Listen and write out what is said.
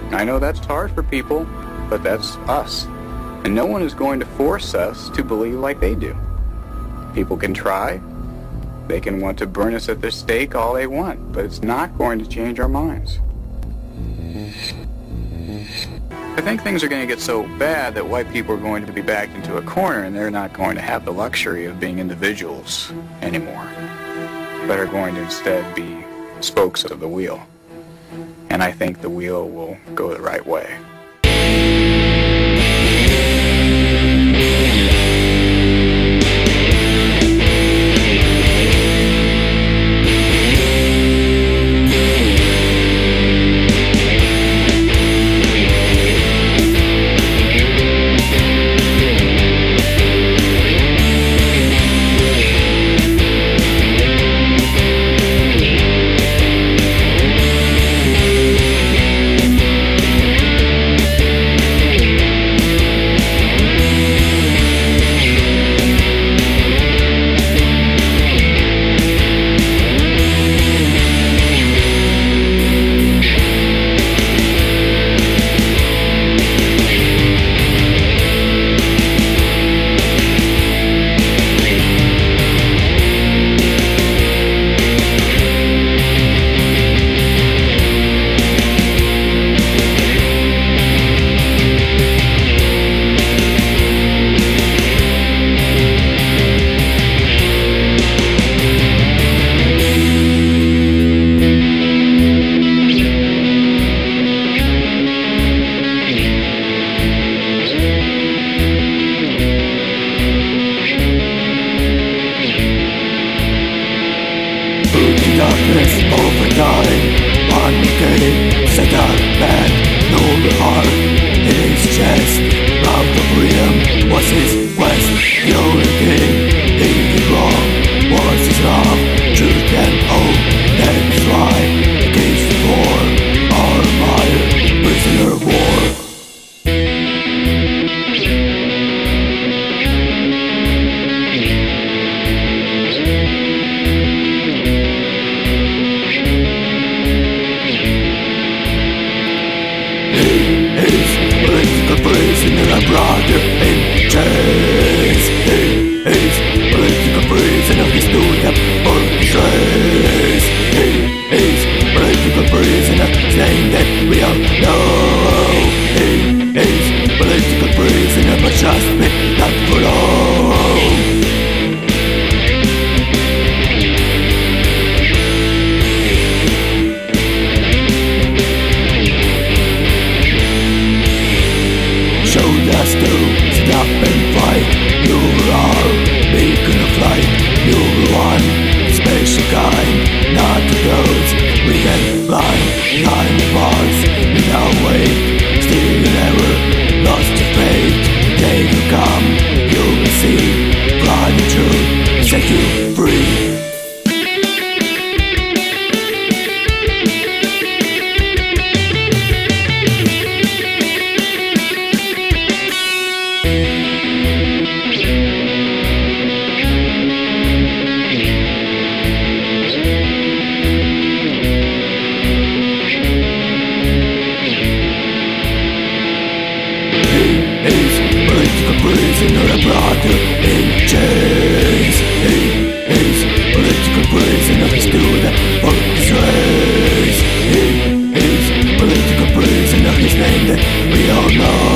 I know that's hard for people, but that's us. And no one is going to force us to believe like they do. People can try. They can want to burn us at the stake all they want, but it's not going to change our minds. I think things are going to get so bad that white people are going to be backed into a corner and they're not going to have the luxury of being individuals anymore, but are going to instead be spokes of the wheel. And I think the wheel will go the right way. Darkness overcoming, uncated, set up man, no heart in his chest. Round of freedom was his quest. The only king, thinking wrong, was his love, truth and hope. That's why against the war, our mire, prisoner of war. A brother in chains. He is political prisoner. He stood up for his race. He is political prisoner, saying that we all know. He is political prisoner, but trust me, not for long. Showed us to stop and fight. You are beacon of light. You are one special kind, not to those we can blind. Time pass without wait. Still you never lost your faith. Day will come, you will see. Blind the truth, set you free. Prisoner, a brother in chains. He is political prisoner. He stood up for his race. He is political prisoner. His name that we all know.